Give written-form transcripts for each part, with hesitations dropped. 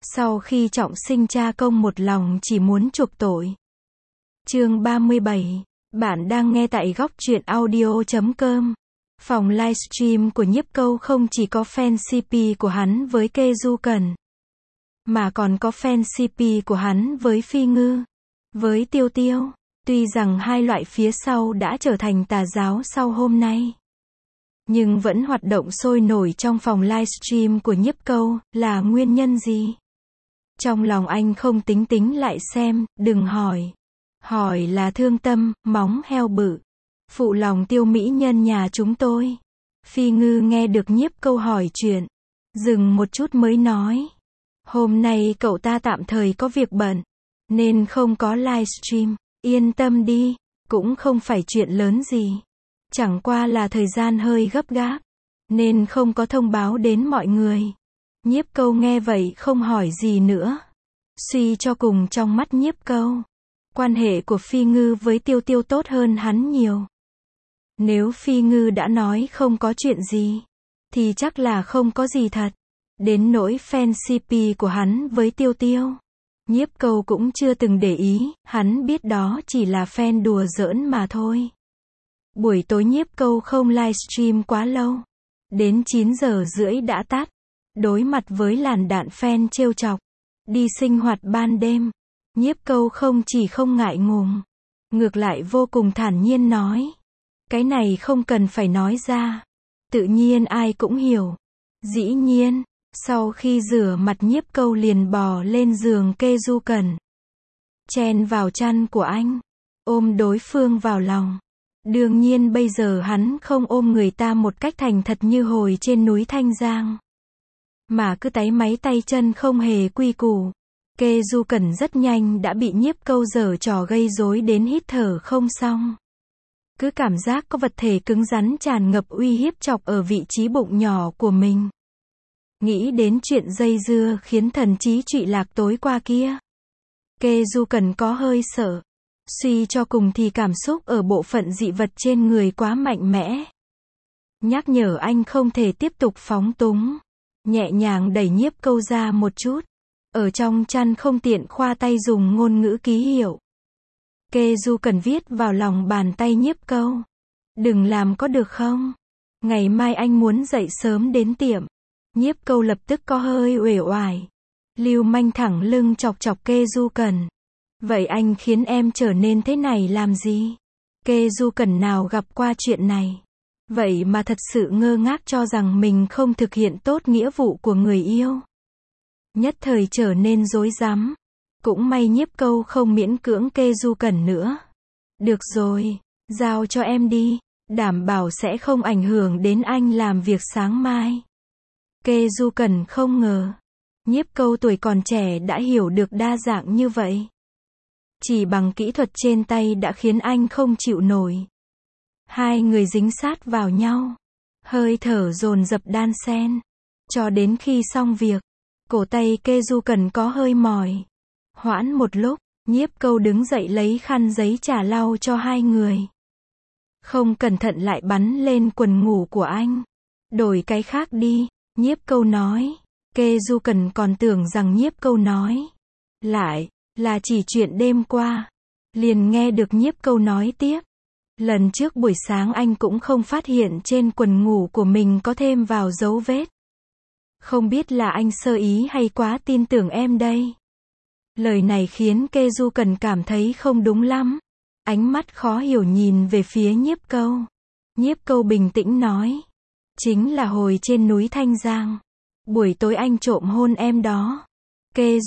Sau khi trọng sinh cha công một lòng chỉ muốn chuộc tội. Chương 37. Bạn đang nghe tại góc truyện audio.com. Phòng livestream của Nhiếp Câu không chỉ có fan CP của hắn với Kê Du Cẩn, mà còn có fan CP của hắn với Phi Ngư, với Tiêu Tiêu. Tuy rằng hai loại phía sau đã trở thành tà giáo sau hôm nay, nhưng vẫn hoạt động sôi nổi trong phòng livestream của Nhiếp Câu, là nguyên nhân gì? Trong lòng anh không tính lại xem, đừng hỏi. Hỏi là thương tâm, móng heo bự. Phụ lòng Tiêu mỹ nhân nhà chúng tôi. Phi Ngư nghe được Nhiếp Câu hỏi chuyện, dừng một chút mới nói. Hôm nay cậu ta tạm thời có việc bận, nên không có livestream. Yên tâm đi, cũng không phải chuyện lớn gì. Chẳng qua là thời gian hơi gấp gáp, nên không có thông báo đến mọi người. Nhiếp Câu nghe vậy không hỏi gì nữa. Suy cho cùng trong mắt Nhiếp Câu, quan hệ của Phi Ngư với Tiêu Tiêu tốt hơn hắn nhiều. Nếu Phi Ngư đã nói không có chuyện gì, thì chắc là không có gì thật. Đến nỗi fan CP của hắn với Tiêu Tiêu, Nhiếp Câu cũng chưa từng để ý, hắn biết đó chỉ là fan đùa giỡn mà thôi. Buổi tối Nhiếp Câu không livestream quá lâu, đến 9 giờ rưỡi đã tắt. Đối mặt với làn đạn fan trêu chọc, đi sinh hoạt ban đêm, Nhiếp Câu không chỉ không ngại ngùng, ngược lại vô cùng thản nhiên nói. Cái này không cần phải nói ra, tự nhiên ai cũng hiểu. Dĩ nhiên, sau khi rửa mặt Nhiếp Câu liền bò lên giường Kê Du Cẩn, chen vào chăn của anh, ôm đối phương vào lòng. Đương nhiên bây giờ hắn không ôm người ta một cách thành thật như hồi trên núi Thanh Giang, mà cứ táy máy tay chân không hề quy củ. Kê Du Cẩn rất nhanh đã bị Nhiếp Câu giở trò gây rối đến hít thở không xong. Cứ cảm giác có vật thể cứng rắn tràn ngập uy hiếp chọc ở vị trí bụng nhỏ của mình. Nghĩ đến chuyện dây dưa khiến thần trí trụy lạc tối qua kia, Kê Du Cẩn có hơi sợ. Suy cho cùng thì cảm xúc ở bộ phận dị vật trên người quá mạnh mẽ, nhắc nhở anh không thể tiếp tục phóng túng. Nhẹ nhàng đẩy Nhiếp Câu ra một chút, ở trong chăn không tiện khoa tay dùng ngôn ngữ ký hiệu. Kê Du Cẩn viết vào lòng bàn tay Nhiếp Câu. Đừng làm có được không? Ngày mai anh muốn dậy sớm đến tiệm. Nhiếp Câu lập tức có hơi uể oải. Lưu manh thẳng lưng chọc chọc Kê Du Cẩn. Vậy anh khiến em trở nên thế này làm gì? Kê Du Cẩn nào gặp qua chuyện này, vậy mà thật sự ngơ ngác cho rằng mình không thực hiện tốt nghĩa vụ của người yêu. Nhất thời trở nên rối rắm. Cũng may Nhiếp Câu không miễn cưỡng Kê Du Cẩn nữa. Được rồi, giao cho em đi, đảm bảo sẽ không ảnh hưởng đến anh làm việc sáng mai. Kê Du Cẩn không ngờ, Nhiếp Câu tuổi còn trẻ đã hiểu được đa dạng như vậy. Chỉ bằng kỹ thuật trên tay đã khiến anh không chịu nổi. Hai người dính sát vào nhau, hơi thở dồn dập đan xen, cho đến khi xong việc, cổ tay Kê Du Cẩn có hơi mỏi. Hoãn một lúc, Nhiếp Câu đứng dậy lấy khăn giấy trà lau cho hai người. Không cẩn thận lại bắn lên quần ngủ của anh. Đổi cái khác đi, Nhiếp Câu nói. Kê Du Cẩn còn tưởng rằng Nhiếp Câu nói lại là chỉ chuyện đêm qua. Liền nghe được Nhiếp Câu nói tiếp. Lần trước buổi sáng anh cũng không phát hiện trên quần ngủ của mình có thêm vào dấu vết. Không biết là anh sơ ý hay quá tin tưởng em đây. Lời này khiến Kê Du Cẩn cảm thấy không đúng lắm. Ánh mắt khó hiểu nhìn về phía Nhiếp Câu. Nhiếp Câu bình tĩnh nói. Chính là hồi trên núi Thanh Giang. Buổi tối anh trộm hôn em đó. Kê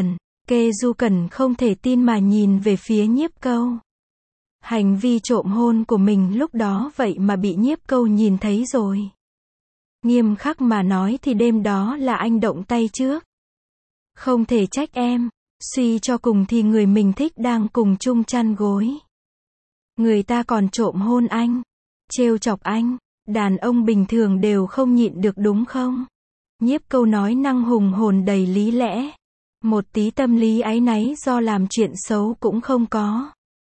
Du Cẩn không thể tin mà nhìn về phía Nhiếp Câu. Hành vi trộm hôn của mình lúc đó vậy mà bị Nhiếp Câu nhìn thấy rồi. Nghiêm khắc mà nói thì đêm đó là anh động tay trước. Không thể trách em. Suy cho cùng thì người mình thích đang cùng chung chăn gối, người ta còn trộm hôn anh, trêu chọc anh. Đàn ông bình thường đều không nhịn được đúng không? Nhiếp Câu nói năng hùng hồn đầy lý lẽ, một tí tâm lý áy náy do làm chuyện xấu cũng không có.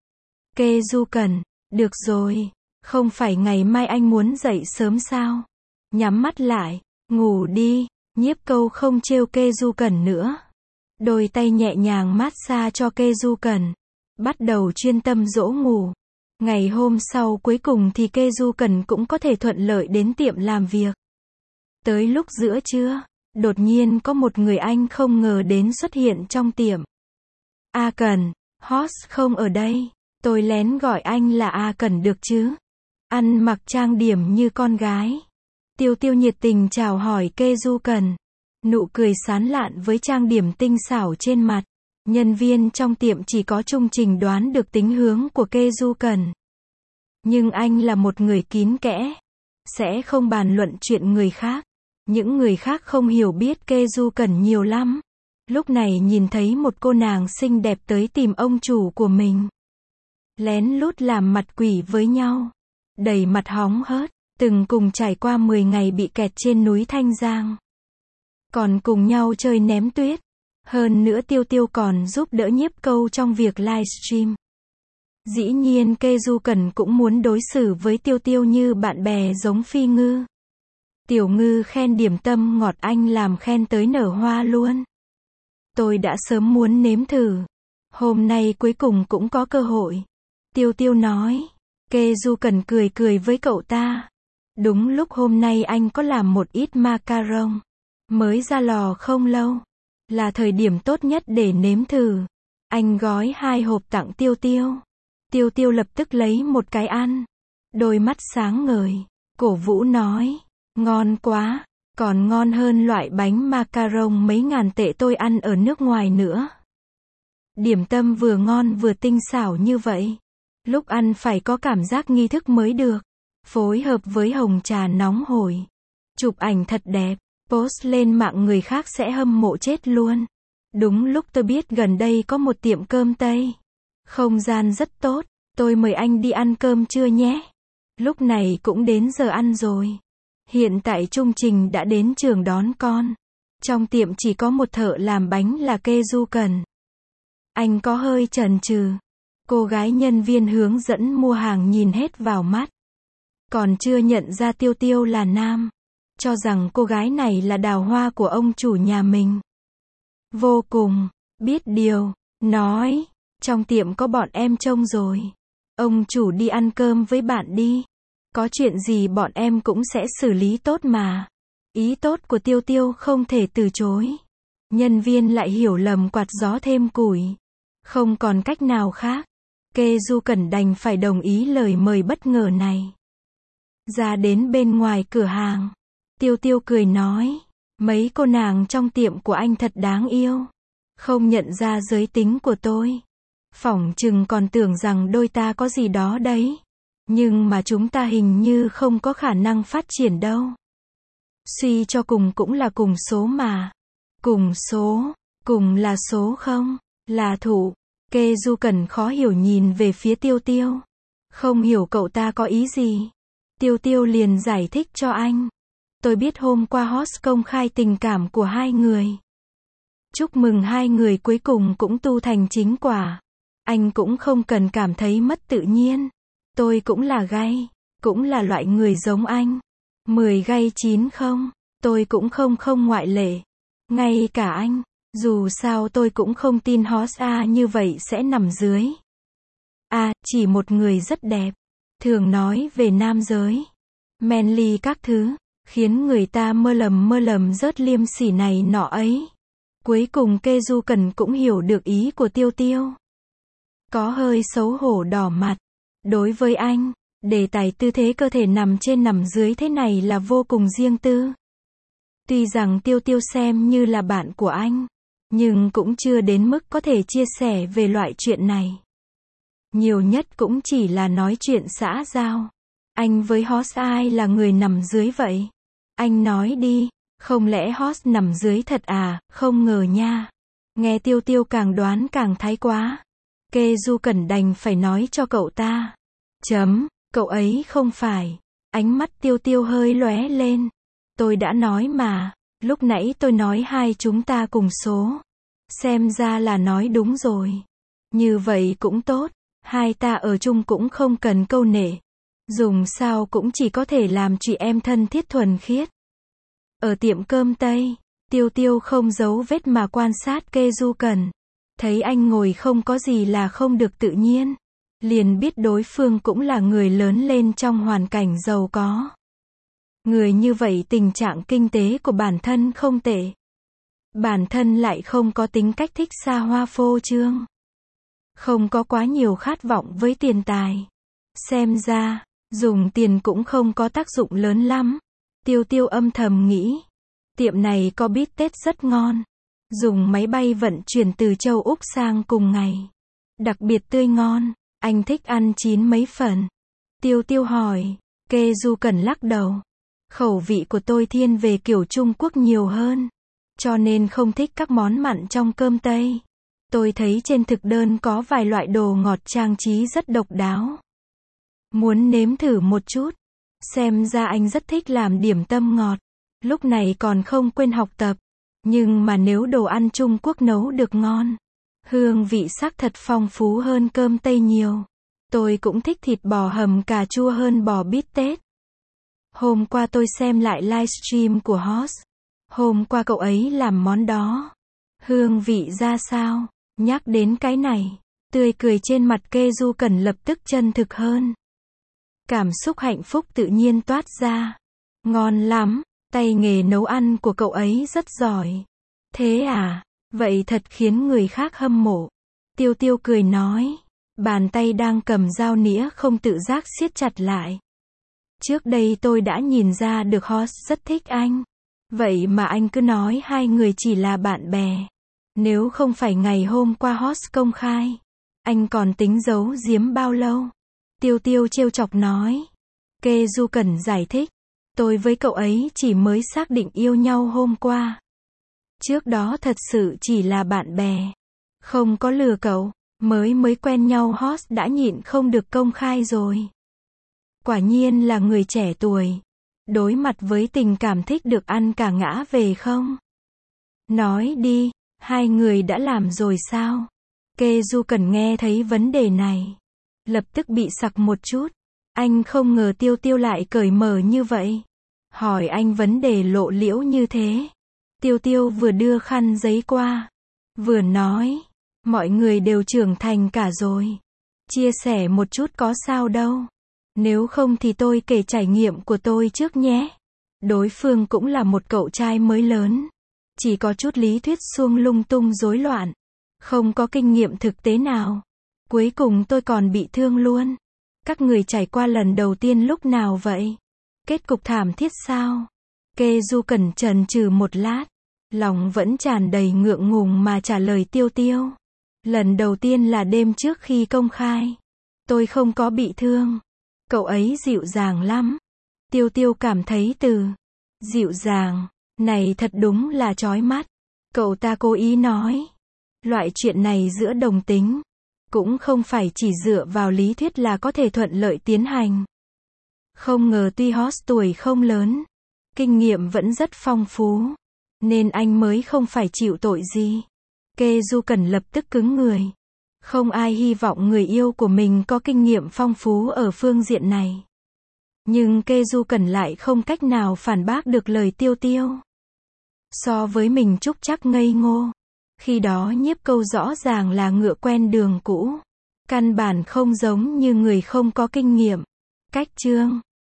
Kê Du Cẩn, được rồi, không phải ngày mai anh muốn dậy sớm sao? Nhắm mắt lại, ngủ đi. Nhiếp Câu không trêu Kê Du Cẩn nữa. đôi tay nhẹ nhàng massage cho Keju Cần, bắt đầu chuyên tâm dỗ ngủ. Ngày hôm sau cuối cùng thì Keju Cần cũng có thể thuận lợi đến tiệm làm việc. Tới lúc giữa trưa, đột nhiên có một người anh không ngờ đến xuất hiện trong tiệm. A Cần, Hoss không ở đây. Tôi lén gọi anh là A Cần được chứ? Ăn mặc trang điểm như con gái. Tiêu Tiêu nhiệt tình chào hỏi Keju Cần. Nụ cười sán lạn với trang điểm tinh xảo trên mặt. Nhân viên trong tiệm chỉ có Trung Trình đoán được tính hướng của Keju Cần. Nhưng anh là một người kín kẽ. Sẽ không bàn luận chuyện người khác. Những người khác không hiểu biết Keju Cần nhiều lắm. Lúc này nhìn thấy một cô nàng xinh đẹp tới tìm ông chủ của mình. Lén lút làm mặt quỷ với nhau. Đầy mặt hóng hớt. Từng cùng trải qua 10 ngày bị kẹt trên núi Thanh Giang. Còn cùng nhau chơi ném tuyết. Hơn nữa Tiêu Tiêu còn giúp đỡ Nhiếp Câu trong việc livestream. Dĩ nhiên Keju Cần cũng muốn đối xử với Tiêu Tiêu như bạn bè giống Phi Ngư. Tiểu Ngư khen điểm tâm ngọt anh làm khen tới nở hoa luôn. Tôi đã sớm muốn nếm thử. Hôm nay cuối cùng cũng có cơ hội. Tiêu Tiêu nói. Keju Cần cười cười với cậu ta. Đúng lúc hôm nay anh có làm một ít macaron. Mới ra lò không lâu. Là thời điểm tốt nhất để nếm thử. Anh gói 2 hộp tặng Tiêu Tiêu. Tiêu Tiêu lập tức lấy một cái ăn. Đôi mắt sáng ngời. Cổ vũ nói. Ngon quá. Còn ngon hơn loại bánh macaron mấy ngàn tệ tôi ăn ở nước ngoài nữa. Điểm tâm vừa ngon vừa tinh xảo như vậy. Lúc ăn phải có cảm giác nghi thức mới được. Phối hợp với hồng trà nóng hổi. Chụp ảnh thật đẹp. Post lên mạng người khác sẽ hâm mộ chết luôn. Đúng lúc tôi biết gần đây có một tiệm cơm Tây. Không gian rất tốt. Tôi mời anh đi ăn cơm trưa nhé. Lúc này cũng đến giờ ăn rồi. Hiện tại Trung Trình đã đến trường đón con. Trong tiệm chỉ có một thợ làm bánh là Keju Cần. Anh có hơi chần chừ. Cô gái nhân viên hướng dẫn mua hàng nhìn hết vào mắt. Còn chưa nhận ra Tiêu Tiêu là nam. Cho rằng cô gái này là đào hoa của ông chủ nhà mình. Vô cùng biết điều. Nói. Trong tiệm có bọn em trông rồi. Ông chủ đi ăn cơm với bạn đi. Có chuyện gì bọn em cũng sẽ xử lý tốt mà. Ý tốt của Tiêu Tiêu không thể từ chối. Nhân viên lại hiểu lầm quạt gió thêm củi. Không còn cách nào khác. Keju Cần đành phải đồng ý lời mời bất ngờ này. Ra đến bên ngoài cửa hàng. Tiêu Tiêu cười nói. Mấy cô nàng trong tiệm của anh thật đáng yêu. Không nhận ra giới tính của tôi. Phỏng chừng còn tưởng rằng đôi ta có gì đó đấy. Nhưng mà chúng ta hình như không có khả năng phát triển đâu. Suy cho cùng cũng là cùng số mà. Cùng số. Cùng là số không? Là thủ. Keju Cần khó hiểu nhìn về phía Tiêu Tiêu. Không hiểu cậu ta có ý gì. Tiêu Tiêu liền giải thích cho anh. Tôi biết hôm qua Hoss công khai tình cảm của hai người. Chúc mừng hai người cuối cùng cũng tu thành chính quả. Anh cũng không cần cảm thấy mất tự nhiên. Tôi cũng là gay. Cũng là loại người giống anh. 10 gay 9 không. Tôi cũng không ngoại lệ. Ngay cả anh. Dù sao tôi cũng không tin Hoss như vậy sẽ nằm dưới. Chỉ một người rất đẹp. Thường nói về nam giới. Manly các thứ. Khiến người ta mơ lầm rớt liêm sỉ này nọ ấy. Cuối cùng Keju Cần cũng hiểu được ý của Tiêu Tiêu. Có hơi xấu hổ đỏ mặt. Đối với anh, đề tài tư thế cơ thể nằm trên nằm dưới thế này là vô cùng riêng tư. Tuy rằng Tiêu Tiêu xem như là bạn của anh, nhưng cũng chưa đến mức có thể chia sẻ về loại chuyện này. Nhiều nhất cũng chỉ là nói chuyện xã giao. Anh với Hoss ai là người nằm dưới vậy? Anh nói đi, không lẽ Hoss nằm dưới thật à? Không ngờ nha. Nghe Tiêu Tiêu càng đoán càng thái quá. Keju Cần đành phải nói cho cậu ta. Cậu ấy không phải. Ánh mắt Tiêu Tiêu hơi lóe lên. Tôi đã nói mà. Lúc nãy tôi nói hai chúng ta cùng số. Xem ra là nói đúng rồi. Như vậy cũng tốt. Hai ta ở chung cũng không cần câu nệ. Dùng sao cũng chỉ có thể làm chị em thân thiết thuần khiết. Ở tiệm cơm Tây, Tiêu Tiêu không giấu vết mà quan sát Kê Du Cẩn. Thấy anh ngồi không có gì là không được tự nhiên. Liền biết đối phương cũng là người lớn lên trong hoàn cảnh giàu có. Người như vậy tình trạng kinh tế của bản thân không tệ. Bản thân lại không có tính cách thích xa hoa phô trương. Không có quá nhiều khát vọng với tiền tài. Xem ra, dùng tiền cũng không có tác dụng lớn lắm. Tiêu Tiêu âm thầm nghĩ. Tiệm này có bít tết rất ngon. Dùng máy bay vận chuyển từ châu Úc sang cùng ngày. Đặc biệt tươi ngon. Anh thích ăn chín mấy phần. Tiêu Tiêu hỏi. Kê Du Cẩn lắc đầu. Khẩu vị của tôi thiên về kiểu Trung Quốc nhiều hơn. Cho nên không thích các món mặn trong cơm Tây. Tôi thấy trên thực đơn có vài loại đồ ngọt trang trí rất độc đáo. Muốn nếm thử một chút. Xem ra anh rất thích làm điểm tâm ngọt. Lúc này còn không quên học tập. Nhưng mà nếu đồ ăn Trung Quốc nấu được ngon, hương vị sắc thật phong phú hơn cơm Tây nhiều. Tôi cũng thích thịt bò hầm cà chua hơn bò bít tết. Hôm qua tôi xem lại livestream của Hoss. Hôm qua cậu ấy làm món đó. Hương vị ra sao? Nhắc đến cái này, tươi cười trên mặt Kê Du Cẩn lập tức chân thực hơn. Cảm xúc hạnh phúc tự nhiên toát ra. Ngon lắm, tay nghề nấu ăn của cậu ấy rất giỏi. Thế à? Vậy thật khiến người khác hâm mộ. Tiêu Tiêu cười nói. Bàn tay đang cầm dao nĩa không tự giác siết chặt lại. Trước đây tôi đã nhìn ra được Hoss rất thích anh. Vậy mà anh cứ nói hai người chỉ là bạn bè. Nếu không phải ngày hôm qua Hoss công khai, anh còn tính giấu giếm bao lâu? Tiêu Tiêu trêu chọc nói. Kê Du Cẩn giải thích. Tôi với cậu ấy chỉ mới xác định yêu nhau hôm qua. Trước đó thật sự chỉ là bạn bè. Không có lừa cậu. Mới quen nhau Hoss đã nhịn không được công khai rồi. Quả nhiên là người trẻ tuổi. Đối mặt với tình cảm thích được ăn cả ngã về không? Nói đi, hai người đã làm rồi sao? Kê Du Cẩn nghe thấy vấn đề này. Lập tức bị sặc một chút. Anh không ngờ Tiêu Tiêu lại cởi mở như vậy. Hỏi anh vấn đề lộ liễu như thế. Tiêu Tiêu vừa đưa khăn giấy qua. Vừa nói. Mọi người đều trưởng thành cả rồi. Chia sẻ một chút có sao đâu. Nếu không thì tôi kể trải nghiệm của tôi trước nhé. Đối phương cũng là một cậu trai mới lớn. Chỉ có chút lý thuyết suông lung tung rối loạn. Không có kinh nghiệm thực tế nào. Cuối cùng tôi còn bị thương luôn. Các người trải qua lần đầu tiên lúc nào vậy? Kết cục thảm thiết sao? Kê Du Cẩn chần chừ một lát. Lòng vẫn tràn đầy ngượng ngùng mà trả lời Tiêu Tiêu. Lần đầu tiên là đêm trước khi công khai. Tôi không có bị thương. Cậu ấy dịu dàng lắm. Tiêu Tiêu cảm thấy từ dịu dàng này thật đúng là chói mắt. Cậu ta cố ý nói. Loại chuyện này giữa đồng tính cũng không phải chỉ dựa vào lý thuyết là có thể thuận lợi tiến hành. Không ngờ tuy Hoss tuổi không lớn, kinh nghiệm vẫn rất phong phú, nên anh mới không phải chịu tội gì. Kê Du Cẩn lập tức cứng người. Không ai hy vọng người yêu của mình có kinh nghiệm phong phú ở phương diện này. Nhưng Kê Du Cẩn lại không cách nào phản bác được lời Tiêu Tiêu. So với mình trúc trắc ngây ngô. Khi đó Nhiếp Câu rõ ràng là ngựa quen đường cũ. Căn bản không giống như người không có kinh nghiệm. Cách chương